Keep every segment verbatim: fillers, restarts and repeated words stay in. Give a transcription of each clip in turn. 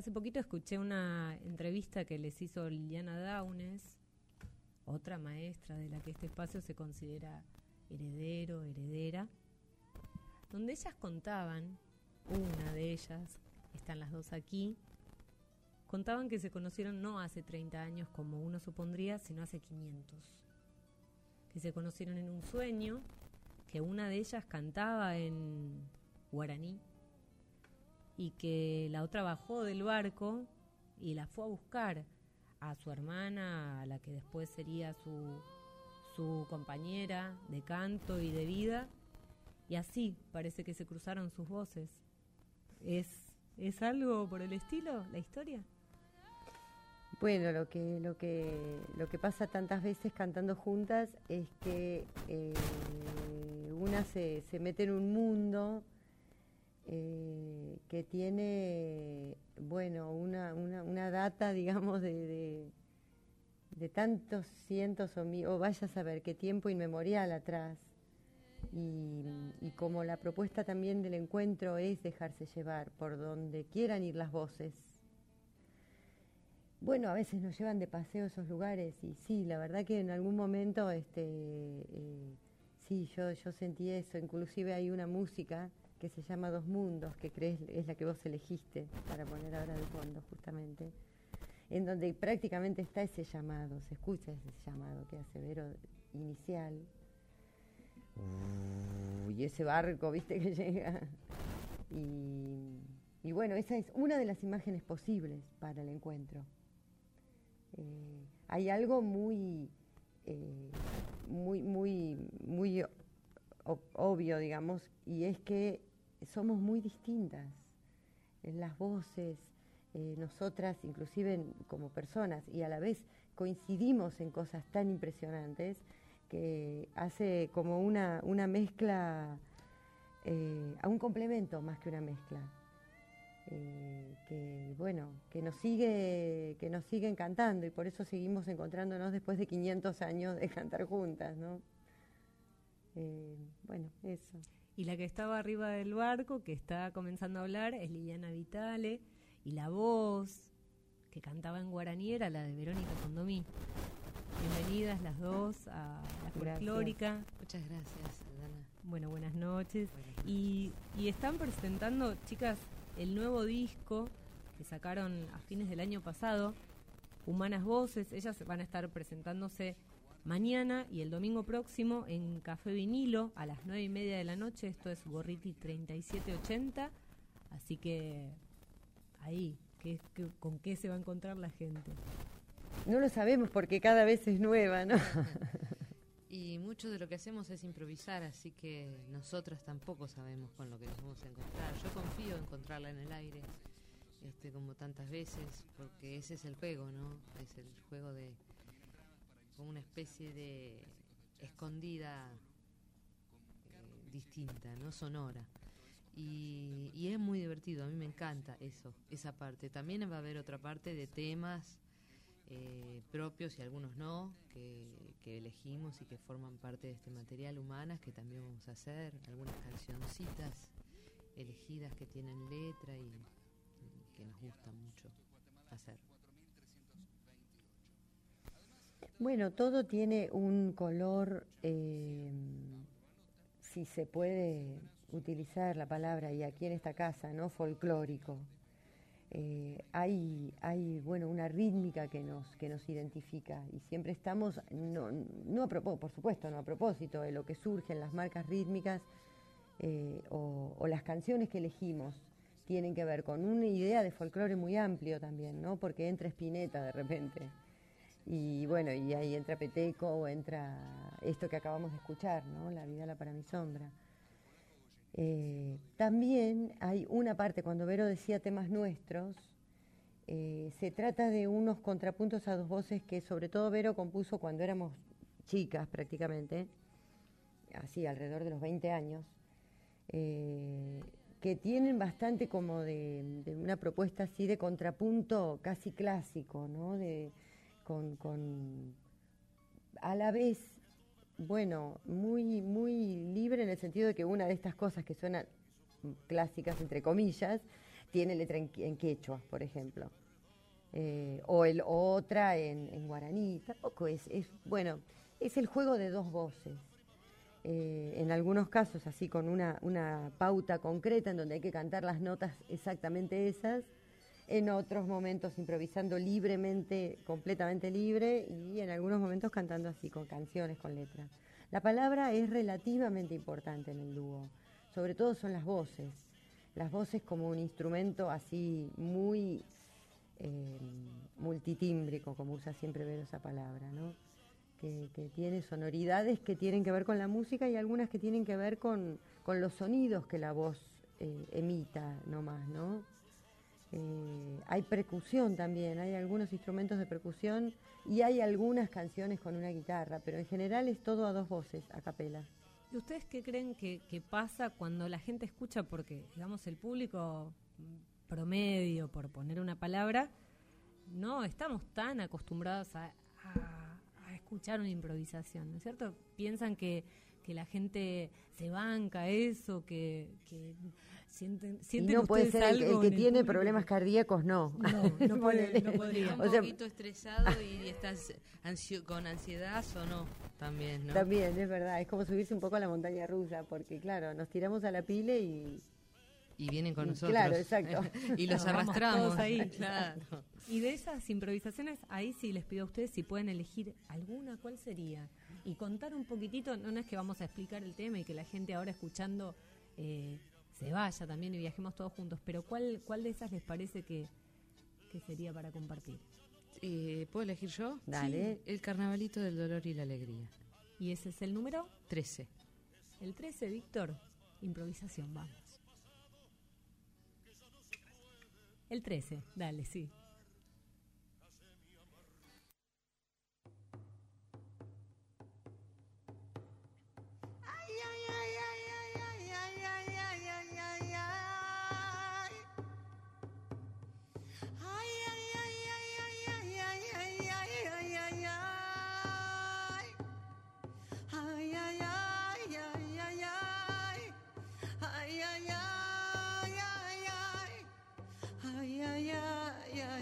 Hace poquito escuché una entrevista que les hizo Liliana Downes, otra maestra de la que este espacio se considera heredero, heredera, donde ellas contaban, una de ellas, están las dos aquí, contaban que se conocieron no hace treinta años como uno supondría, sino hace quinientos. Que se conocieron en un sueño, que una de ellas cantaba en guaraní y que la otra bajó del barco y la fue a buscar a su hermana, a la que después sería su, su compañera de canto y de vida, y así parece que se cruzaron sus voces. ¿Es, es algo por el estilo, la historia? Bueno, lo que, lo que, lo que pasa tantas veces cantando juntas es que eh, una se, se mete en un mundo eh, que tiene, bueno, una, una, una data, digamos, de, de, de tantos cientos o, mi, o vaya a saber qué tiempo inmemorial atrás. Y, y como la propuesta también del encuentro es dejarse llevar por donde quieran ir las voces. Bueno, a veces nos llevan de paseo a esos lugares y sí, la verdad que en algún momento este, eh, sí, yo, yo sentí eso. Inclusive hay una música que se llama Dos Mundos, que crees es la que vos elegiste para poner ahora de fondo justamente, en donde prácticamente está ese llamado, se escucha ese llamado que hace Vero inicial. Uh, y ese barco, viste, que llega. Y, y bueno, esa es una de las imágenes posibles para el encuentro. Eh, hay algo muy, eh, muy, muy, muy o, obvio, digamos, y es que somos muy distintas. En las voces, eh, nosotras, inclusive en, como personas, y a la vez coincidimos en cosas tan impresionantes que hace como una, una mezcla, eh, a un complemento más que una mezcla. Eh, que bueno, que nos sigue que nos sigue encantando y por eso seguimos encontrándonos después de quinientos años de cantar juntas, ¿no? Eh, bueno, eso. Y la que estaba arriba del barco, que está comenzando a hablar, es Liliana Vitale, y la voz que cantaba en guaraní era la de Verónica Condomí. Bienvenidas las dos a la folclórica. Muchas gracias, Dana. Bueno, buenas noches. Buenas noches. Y, y están presentando, chicas, el nuevo disco que sacaron a fines del año pasado, Humanas Voces. Ellas van a estar presentándose mañana y el domingo próximo en Café Vinilo a las nueve y media de la noche. Esto es Gorriti treinta y siete ochenta. Así que ahí, ¿qué, qué, ¿con qué se va a encontrar la gente? No lo sabemos porque cada vez es nueva, ¿no? Y mucho de lo que hacemos es improvisar, así que nosotras tampoco sabemos con lo que nos vamos a encontrar. Yo confío en encontrarla en el aire, este, como tantas veces, porque ese es el juego, ¿no? Es el juego de como una especie de escondida eh, distinta, ¿no? Sonora. Y, y es muy divertido, a mí me encanta eso, esa parte. También va a haber otra parte de temas Eh, propios y algunos no, que, que elegimos y que forman parte de este material, Humanas, que también vamos a hacer, algunas cancioncitas elegidas que tienen letra y, y que nos gusta mucho hacer. Bueno, todo tiene un color, eh, si se puede utilizar la palabra, y aquí en esta casa, ¿no? Folclórico. Eh, hay, hay bueno, una rítmica que nos, que nos identifica y siempre estamos, no, no a propósito, por supuesto, no a propósito de lo que surge en las marcas rítmicas eh, o, o las canciones que elegimos, tienen que ver con una idea de folclore muy amplio también, ¿no? Porque entra Spinetta de repente y bueno, y ahí entra Peteco o entra esto que acabamos de escuchar, ¿no? La Vidala para mi sombra. Eh, también hay una parte, cuando Vero decía temas nuestros, eh, se trata de unos contrapuntos a dos voces que sobre todo Vero compuso cuando éramos chicas prácticamente, así alrededor de los veinte años, eh, que tienen bastante como de, de una propuesta así de contrapunto casi clásico, ¿no? De, con, con a la vez, bueno, muy, muy libre en el sentido de que una de estas cosas que suenan clásicas, entre comillas, tiene letra en, en quechua, por ejemplo. Eh, o el otra en, en guaraní. Tampoco es, es, bueno, es el juego de dos voces. Eh, en algunos casos así con una, una pauta concreta en donde hay que cantar las notas exactamente esas, en otros momentos improvisando libremente, completamente libre, y en algunos momentos cantando así con canciones, con letras. La palabra es relativamente importante en el dúo, sobre todo son las voces, las voces como un instrumento así muy eh, multitímbrico, como usa siempre Vero esa palabra, ¿no? Que, que tiene sonoridades que tienen que ver con la música y algunas que tienen que ver con, con los sonidos que la voz eh, emita nomás, ¿no? Eh, hay percusión también, hay algunos instrumentos de percusión y hay algunas canciones con una guitarra, pero en general es todo a dos voces, a capela. ¿Y ustedes qué creen que, que pasa cuando la gente escucha? Porque, digamos, el público promedio, por poner una palabra, no estamos tan acostumbrados a... a escuchar una improvisación, ¿no es cierto? Piensan que, que la gente se banca eso, que, que sienten, sienten y no puede ser el, el que el tiene público. problemas cardíacos, no. No, no puede, no podría. Un o sea, poquito estresado y estás ansio, con ansiedad o no, también, ¿no? También, es verdad, es como subirse un poco a la montaña rusa, porque claro, nos tiramos a la pile y... Y vienen con y, nosotros. Claro, exacto. Y los No, vamos arrastramos. todos ahí. Claro. Y de esas improvisaciones, ahí sí les pido a ustedes si pueden elegir alguna, ¿cuál sería? Y contar un poquitito, no, no es que vamos a explicar el tema y que la gente ahora escuchando eh, se vaya también y viajemos todos juntos, pero ¿cuál, cuál de esas les parece que, que sería para compartir? Eh, ¿Puedo elegir yo? Dale. Sí, el carnavalito del dolor y la alegría. ¿Y ese es el número? trece. El trece, Víctor. Improvisación, vamos. El trece, dale, sí. Ay, ay, ay,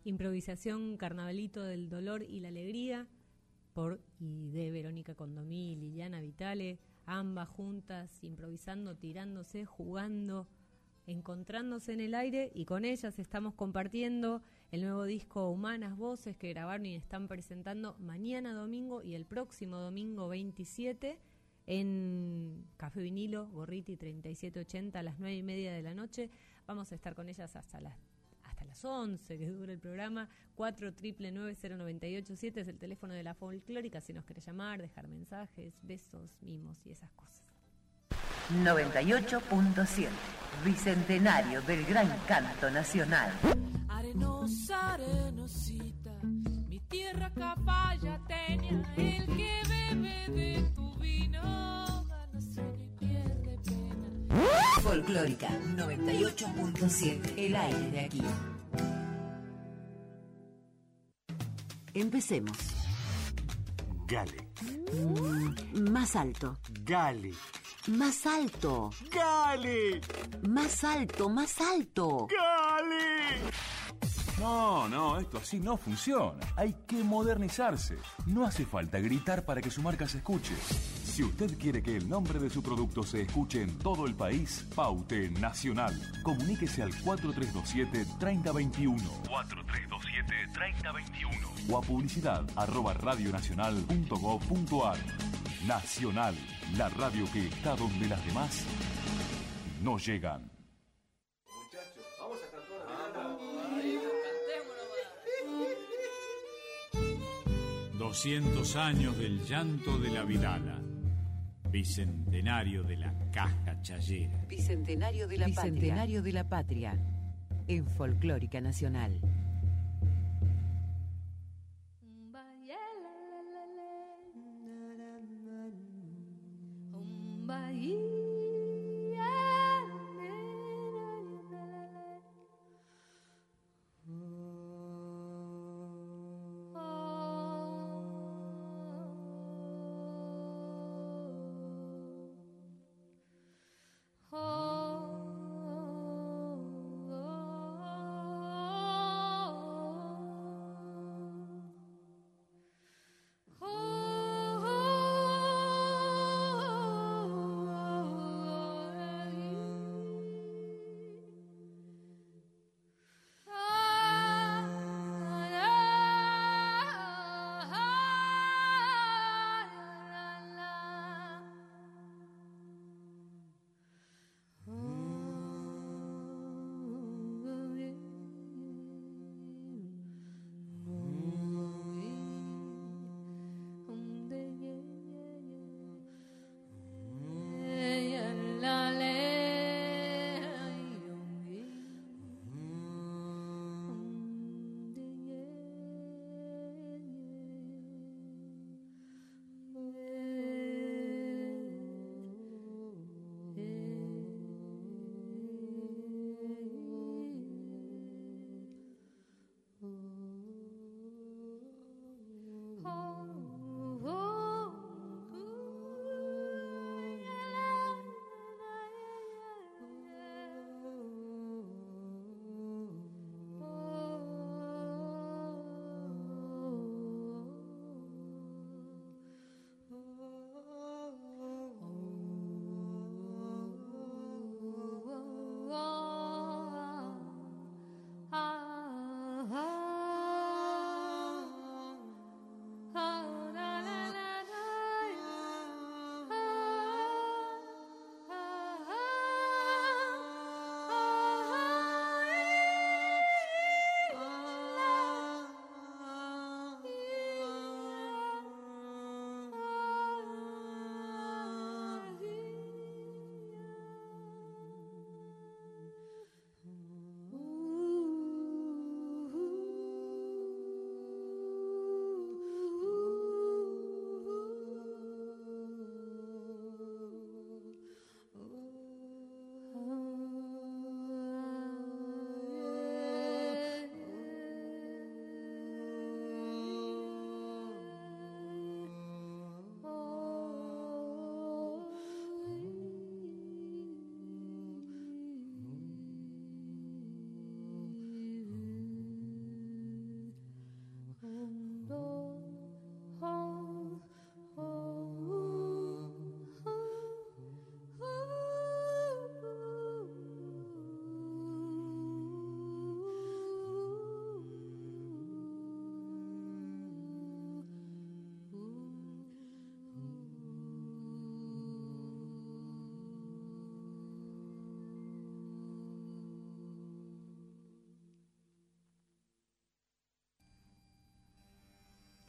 Improvisación Carnavalito del Dolor y la Alegría, por y de Verónica Condomí y Liliana Vitale, ambas juntas, improvisando, tirándose, jugando, encontrándose en el aire, y con ellas estamos compartiendo el nuevo disco Humanas Voces, que grabaron y están presentando mañana domingo y el próximo domingo veintisiete en Café Vinilo, Gorriti treinta y siete ochenta, a las nueve y media de la noche. Vamos a estar con ellas hasta las hasta las once, que dura el programa. Cuatro triple nueve cero noventa y ocho siete es el teléfono de la folclórica si nos querés llamar, dejar mensajes, besos, mimos y esas cosas. noventa y ocho punto siete, Bicentenario del Gran Canto Nacional. Arenosa, arenosita, mi tierra capayateña, el que bebe de tu vino gana sueño y pierde pena. Folclórica noventa y ocho punto siete, el aire de aquí. Empecemos. Gale. Mm, más alto. Gale. Más alto. Gale. Más alto, más alto. Gale. No, no, esto así no funciona. Hay que modernizarse. No hace falta gritar para que su marca se escuche. Si usted quiere que el nombre de su producto se escuche en todo el país, paute nacional. Comuníquese al cuatro tres dos siete, tres cero dos uno. cuatro tres dos siete, tres cero dos uno. O a publicidad arroba radionacional punto gob punto ar. Nacional, la radio que está donde las demás no llegan. doscientos años del llanto de la Vidala. Bicentenario de la caja chayera. Bicentenario de la Bicentenario patria. de la patria. En Folclórica Nacional. Oh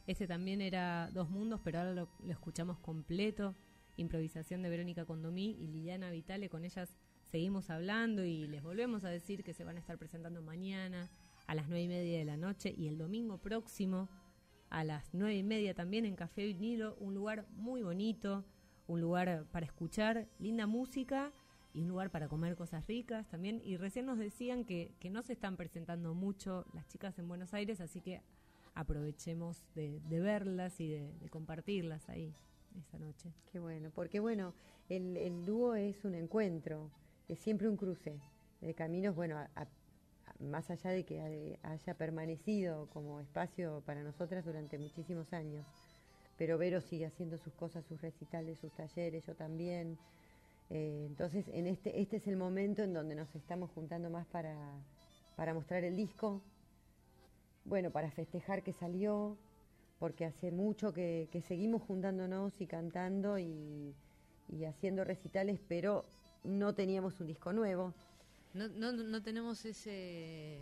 Este también era Dos Mundos, pero ahora lo, lo escuchamos completo. Improvisación de Verónica Condomí y Liliana Vitale. Con ellas seguimos hablando y les volvemos a decir que se van a estar presentando mañana a las nueve y media de la noche y el domingo próximo a las nueve y media también en Café Vinilo, un lugar muy bonito, un lugar para escuchar linda música y un lugar para comer cosas ricas también. Y recién nos decían que, que no se están presentando mucho las chicas en Buenos Aires, así que aprovechemos de, de verlas y de, de compartirlas ahí esa noche. Qué bueno, porque bueno, el, el dúo es un encuentro, es siempre un cruce de caminos, bueno, a, a, más allá de que haya permanecido como espacio para nosotras durante muchísimos años, pero Vero sigue haciendo sus cosas, sus recitales, sus talleres, yo también. Eh, entonces, en este este es el momento en donde nos estamos juntando más para, para mostrar el disco, bueno, para festejar que salió, porque hace mucho que, que seguimos juntándonos y cantando y, y haciendo recitales, pero no teníamos un disco nuevo. No, no, no tenemos ese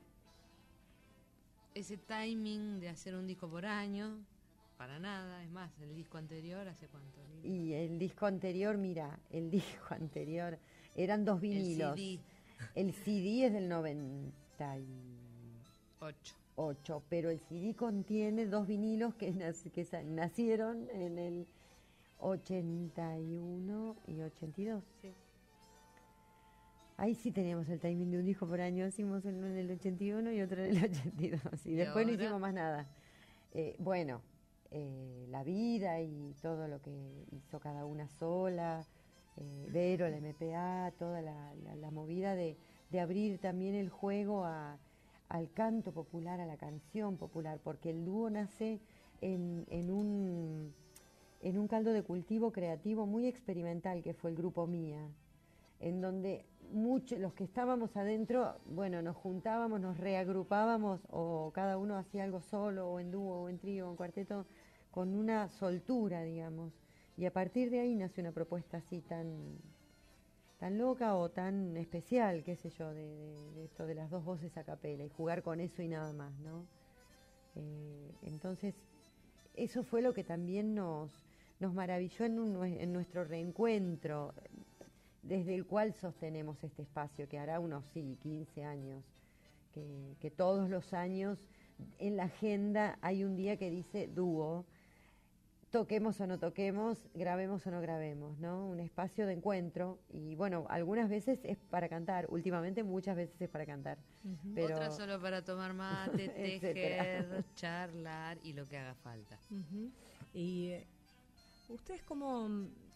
ese timing de hacer un disco por año, para nada. Es más, el disco anterior, ¿hace cuánto? Y el disco anterior, mira, el disco anterior, eran dos vinilos. El C D. El C D es del noventa y ocho, pero el C D contiene dos vinilos que, nac- que sa- nacieron en el ochenta y uno y ochenta y dos. Sí. Ahí sí teníamos el timing de un disco por año, hicimos uno en el ochenta y uno y otro en el ochenta y dos, y, ¿Y después no ahora? hicimos más nada. Eh, bueno, eh, la vida y todo lo que hizo cada una sola, eh, Vero, la M P A, toda la, la, la movida de, de abrir también el juego a, al canto popular, a la canción popular, porque el dúo nace en, en, un, en un caldo de cultivo creativo muy experimental que fue el Grupo Mía, en donde muchos, los que estábamos adentro, bueno, nos juntábamos, nos reagrupábamos, o cada uno hacía algo solo, o en dúo, o en trío, o en cuarteto, con una soltura, digamos. Y a partir de ahí nace una propuesta así tan, tan loca o tan especial, qué sé yo, de, de, de esto de las dos voces a capela, y jugar con eso y nada más, ¿no? Eh, entonces, eso fue lo que también nos, nos maravilló en, un, en nuestro reencuentro, desde el cual sostenemos este espacio, que hará unos, sí, quince años, que, que todos los años en la agenda hay un día que dice dúo, toquemos o no toquemos, grabemos o no grabemos, ¿no? Un espacio de encuentro, y bueno, algunas veces es para cantar, últimamente muchas veces es para cantar. Uh-huh. Pero Otras solo para tomar mate, etcétera. tejer, charlar y lo que haga falta. Uh-huh. Y eh, ustedes cómo,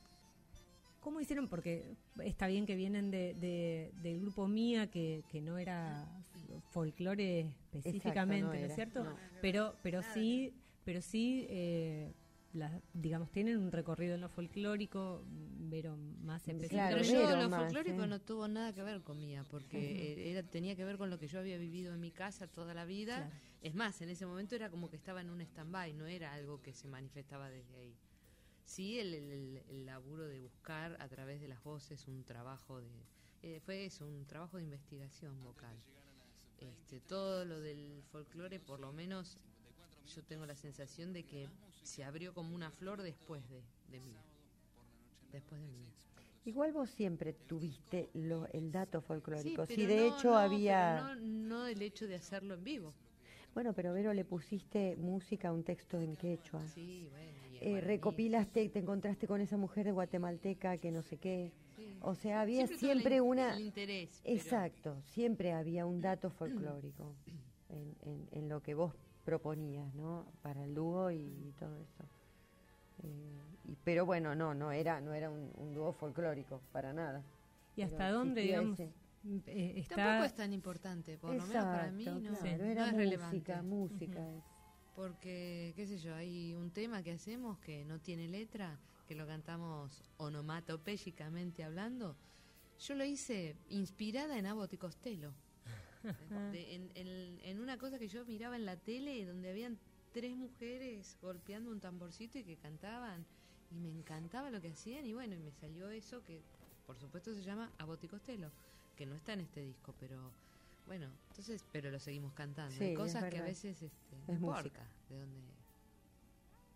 cómo hicieron, porque está bien que vienen de, de, del Grupo Mía, que, que no era folclore específicamente, Exacto, no ¿no era, es cierto? no. Pero, pero sí, pero sí, eh, la, digamos, tienen un recorrido en lo folclórico, pero más específico. Claro, Pero yo Vero lo más, folclórico ¿eh? no tuvo nada que ver con Mía, porque eh, era, tenía que ver con lo que yo había vivido en mi casa toda la vida. Claro. Es más, en ese momento era como que estaba en un stand-by, no era algo que se manifestaba desde ahí. Sí, el, el, el laburo de buscar a través de las voces un trabajo de... Eh, fue eso, un trabajo de investigación vocal. Este, todo lo del folclore, por lo menos, yo tengo la sensación de que se abrió como una flor después de, de mí. Después de mí. igual vos siempre tuviste lo, el dato folclórico, Sí, si pero de no, hecho no, había... pero no, no el hecho de hacerlo en vivo. Bueno, pero Vero, le pusiste música a un texto en quechua. Sí, bueno. y en Eh, guaraní. recopilaste, te encontraste con esa mujer de guatemalteca que no sé qué. Sí. O sea, había Siempre tuve siempre el in- una... el interés, pero- Exacto, siempre había un dato folclórico en, en, en lo que vos proponías, ¿no? Para el dúo y, y todo eso. Eh, y, pero bueno, no, no era, no era un, un dúo folclórico, para nada. ¿Y hasta Pero dónde, existía digamos, ese- eh, está? Tampoco es tan importante, por lo menos para mí Exacto, no, claro, no era es relevante. música, música. Ujú. es. Porque, qué sé yo, hay un tema que hacemos que no tiene letra, que lo cantamos onomatopéyicamente hablando. Yo lo hice inspirada en Abbott y Costello. De- en, en- en una cosa que yo miraba en la tele, donde habían tres mujeres golpeando un tamborcito y que cantaban. Y me encantaba lo que hacían, y bueno, y me salió eso que, por supuesto, se llama Abbott y Costello, que no está en este disco, pero... Bueno, entonces, pero lo seguimos cantando. Sí, Hay es cosas que a verdad. veces este, no Es importa música. de dónde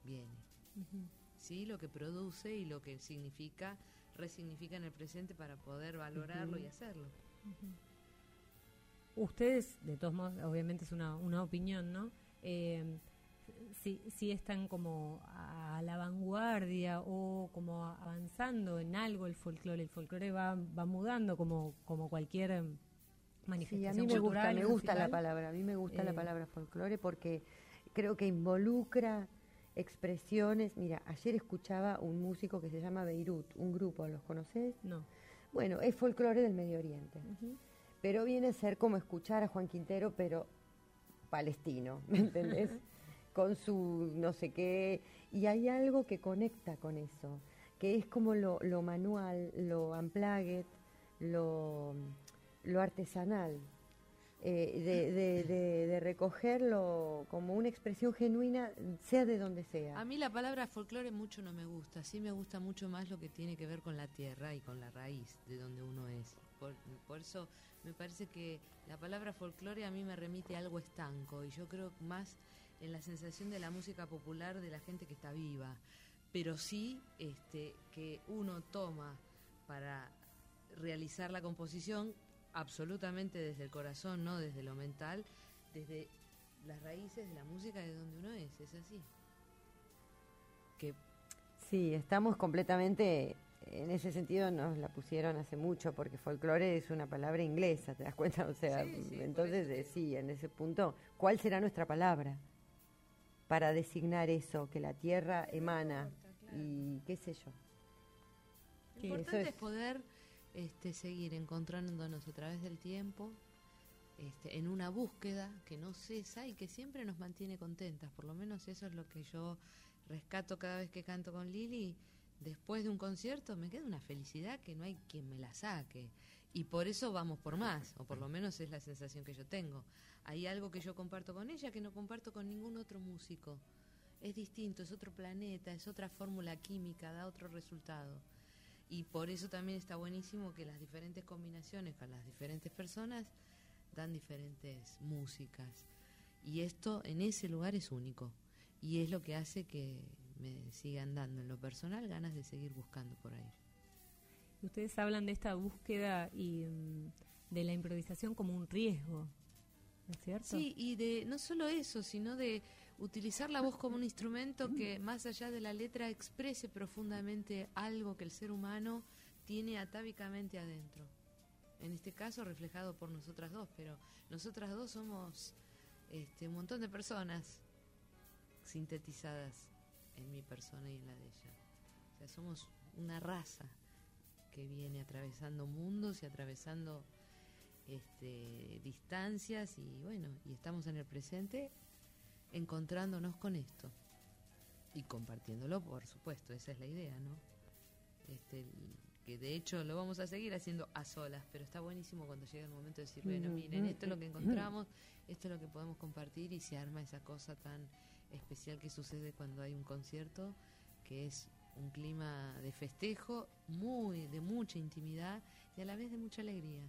viene. Ujú. Sí, lo que produce y lo que significa, resignifica en el presente para poder valorarlo Ujú. y hacerlo. Ustedes, de todos modos, obviamente es una, una opinión, ¿no? Eh, si, si están como a la vanguardia o como avanzando en algo el folclore. El folclore va, va mudando como, como cualquier em, Sí, manifestación a mí me gusta, cultural y me gusta la musical. palabra, a mí me gusta la Eh, palabra folclore porque creo que involucra expresiones. Mira, ayer escuchaba un músico que se llama Beirut, un grupo, ¿los conoces? No. Bueno, es folclore del Medio Oriente, Ujú. pero viene a ser como escuchar a Juan Quintero, pero palestino, ¿me entendés? Con su no sé qué, y hay algo que conecta con eso, que es como lo, lo manual, lo unplugged, lo, lo artesanal, eh, de, de, de, de recogerlo como una expresión genuina, sea de donde sea. A mí la palabra folclore mucho no me gusta, sí me gusta mucho más lo que tiene que ver con la tierra y con la raíz de donde uno es. Por, por eso me parece que la palabra folclore a mí me remite a algo estanco, y yo creo más en la sensación de la música popular de la gente que está viva, pero sí este, que uno toma para realizar la composición absolutamente desde el corazón, no desde lo mental, desde las raíces de la música de donde uno es, es así. Que Sí, estamos completamente, en ese sentido nos la pusieron hace mucho, porque folclore es una palabra inglesa, ¿te das cuenta? O sea, Sí, sí, entonces por eh, eso. sí, en ese punto, ¿cuál será nuestra palabra para designar eso, que la tierra emana y qué sé yo? Lo Sí, importante eso es es- poder este, seguir encontrándonos a través del tiempo, este, en una búsqueda que no cesa y que siempre nos mantiene contentas. Por lo menos eso es lo que yo rescato cada vez que canto con Lili. Después de un concierto me queda una felicidad que no hay quien me la saque. Y por eso vamos por más, o por lo menos es la sensación que yo tengo. Hay algo que yo comparto con ella que no comparto con ningún otro músico. Es distinto, es otro planeta, es otra fórmula química, da otro resultado. Y por eso también está buenísimo que las diferentes combinaciones con las diferentes personas dan diferentes músicas. Y esto en ese lugar es único. Y es lo que hace que me sigan dando en lo personal ganas de seguir buscando por ahí. Ustedes hablan de esta búsqueda y mm, de la improvisación como un riesgo, ¿no es cierto? Sí, y de no solo eso, sino de utilizar la voz como un instrumento que más allá de la letra exprese profundamente algo que el ser humano tiene atávicamente adentro. En este caso reflejado por nosotras dos, pero nosotras dos somos este, un montón de personas sintetizadas en mi persona y en la de ella. O sea, somos una raza que viene atravesando mundos y atravesando este, distancias y bueno, y estamos en el presente encontrándonos con esto y compartiéndolo, por supuesto, esa es la idea, ¿no? Este, que de hecho lo vamos a seguir haciendo a solas, pero está buenísimo cuando llega el momento de decir, bueno, miren, esto es lo que encontramos, esto es lo que podemos compartir, y se arma esa cosa tan especial que sucede cuando hay un concierto, que es un clima de festejo, muy de mucha intimidad y a la vez de mucha alegría.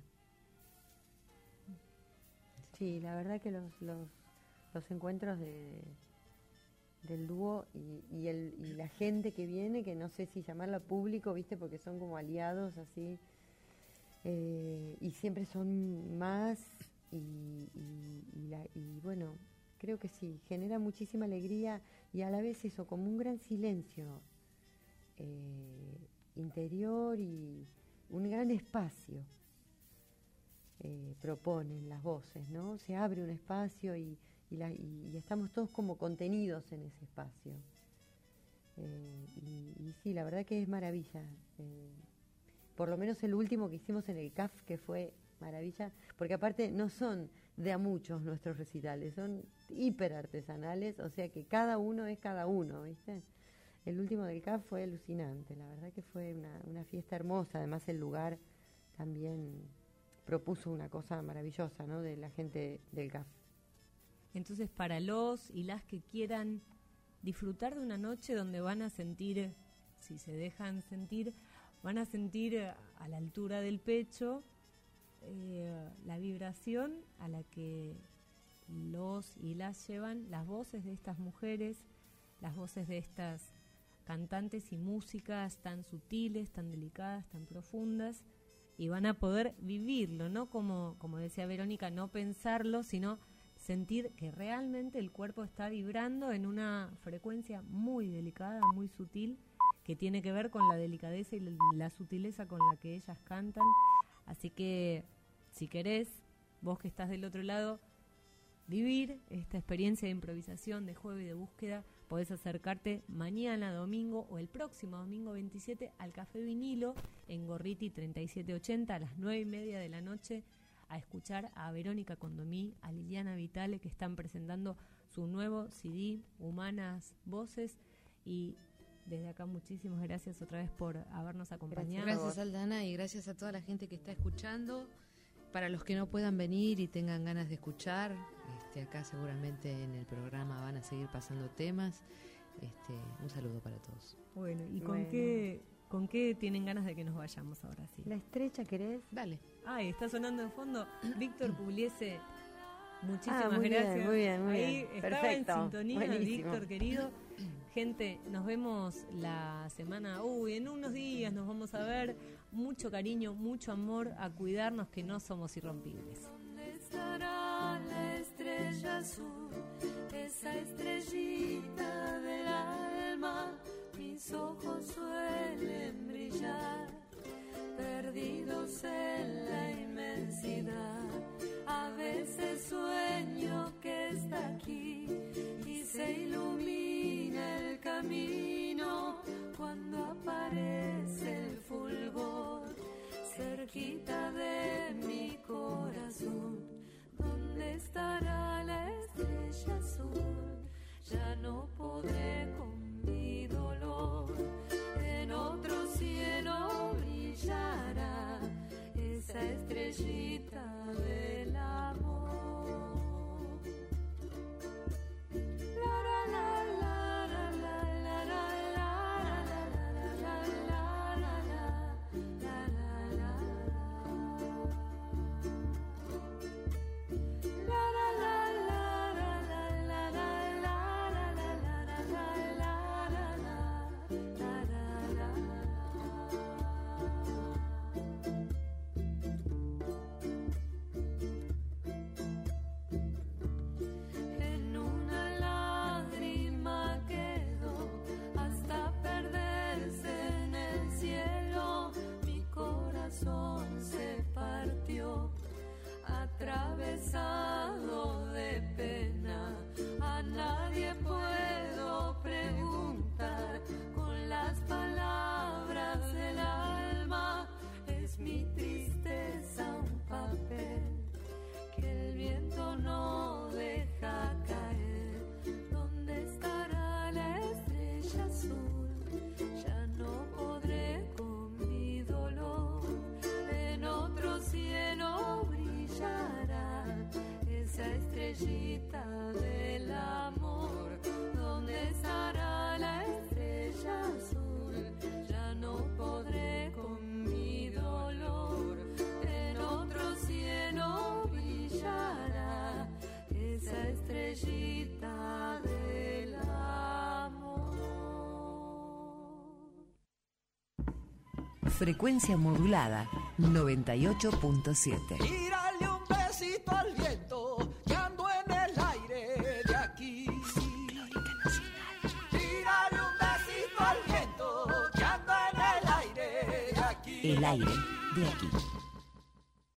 Sí, la verdad que los, los, los encuentros de, del dúo y, y, el, y la gente que viene, que no sé si llamarla público, ¿viste? Porque son como aliados así, eh, y siempre son más, y, y, y, la, y bueno, creo que sí, genera muchísima alegría y a la vez eso, como un gran silencio eh, interior y un gran espacio. Eh, proponen las voces, ¿no? Se abre un espacio y, y, la, y, y estamos todos como contenidos en ese espacio. Eh, y, y sí, la verdad que es maravilla. Eh, por lo menos el último que hicimos en el C A F, que fue maravilla, porque aparte no son de a muchos nuestros recitales, son hiper artesanales, o sea que cada uno es cada uno, ¿viste? El último del C A F fue alucinante, la verdad que fue una, una fiesta hermosa, además el lugar también propuso una cosa maravillosa, ¿no? De la gente del C A F. Entonces, para los y las que quieran disfrutar de una noche donde van a sentir, si se dejan sentir, van a sentir a la altura del pecho eh, la vibración a la que los y las llevan las voces de estas mujeres, las voces de estas cantantes y músicas tan sutiles, tan delicadas, tan profundas, y van a poder vivirlo, no como, como decía Verónica, no pensarlo, sino sentir que realmente el cuerpo está vibrando en una frecuencia muy delicada, muy sutil, que tiene que ver con la delicadeza y la, la sutileza con la que ellas cantan. Así que, si querés, vos que estás del otro lado, vivir esta experiencia de improvisación, de juego y de búsqueda, podés acercarte mañana domingo o el próximo domingo veintisiete al Café Vinilo en Gorriti treinta y siete ochenta a las nueve y media de la noche a escuchar a Verónica Condomí, a Liliana Vitale, que están presentando su nuevo C D, Humanas Voces. Y desde acá muchísimas gracias otra vez por habernos acompañado. Gracias, Aldana, y gracias a toda la gente que está escuchando. Para los que no puedan venir y tengan ganas de escuchar, este, acá seguramente en el programa van a seguir pasando temas. Este, un saludo para todos. Bueno, ¿y con Bueno. qué con qué tienen ganas de que nos vayamos ahora sí? ¿La estrecha querés? Dale. Ay, está sonando en fondo Víctor Pugliese. Muchísimas Ah, muy bien, gracias. muy bien, muy Ahí bien. estaba Perfecto, en sintonía, buenísimo. Víctor querido. Gente, nos vemos la semana, uy, en unos días nos vamos a ver. Mucho cariño, mucho amor, a cuidarnos, que no somos irrompibles. ¿Dónde estará la estrella azul? Esa estrellita del alma. Mis ojos suelen brillar, perdidos en la inmensidad. A veces sueño que está aquí y se ilumina el camino cuando aparece el fulgor cerquita de mi corazón. ¿Dónde estará la estrella azul? Ya no podré con mi dolor. En otro cielo brillará esa estrellita del amor. La, la, la, la, la, la, la, la, la, la, la, la, la, la, la, la. En una lágrima quedó hasta perderse en el cielo. Mi corazón se partió, atravesado de pena. A nadie puedo preguntar con las palabras del alma. Es mi tristeza un papel que el viento no deja caer. ¿Dónde estará la estrella azul? Ya no podré con mi dolor. En otro cielo brillará esa estrellita del amor. ¿Dónde estará la estrella azul? Ya no podré con mi dolor. En otro cielo brillará esa estrellita del amor. Frecuencia modulada noventa y ocho punto siete. Tírale un besito al viento que ando en el aire de aquí. Tírale un besito al viento que ando en el aire de aquí. El aire de aquí.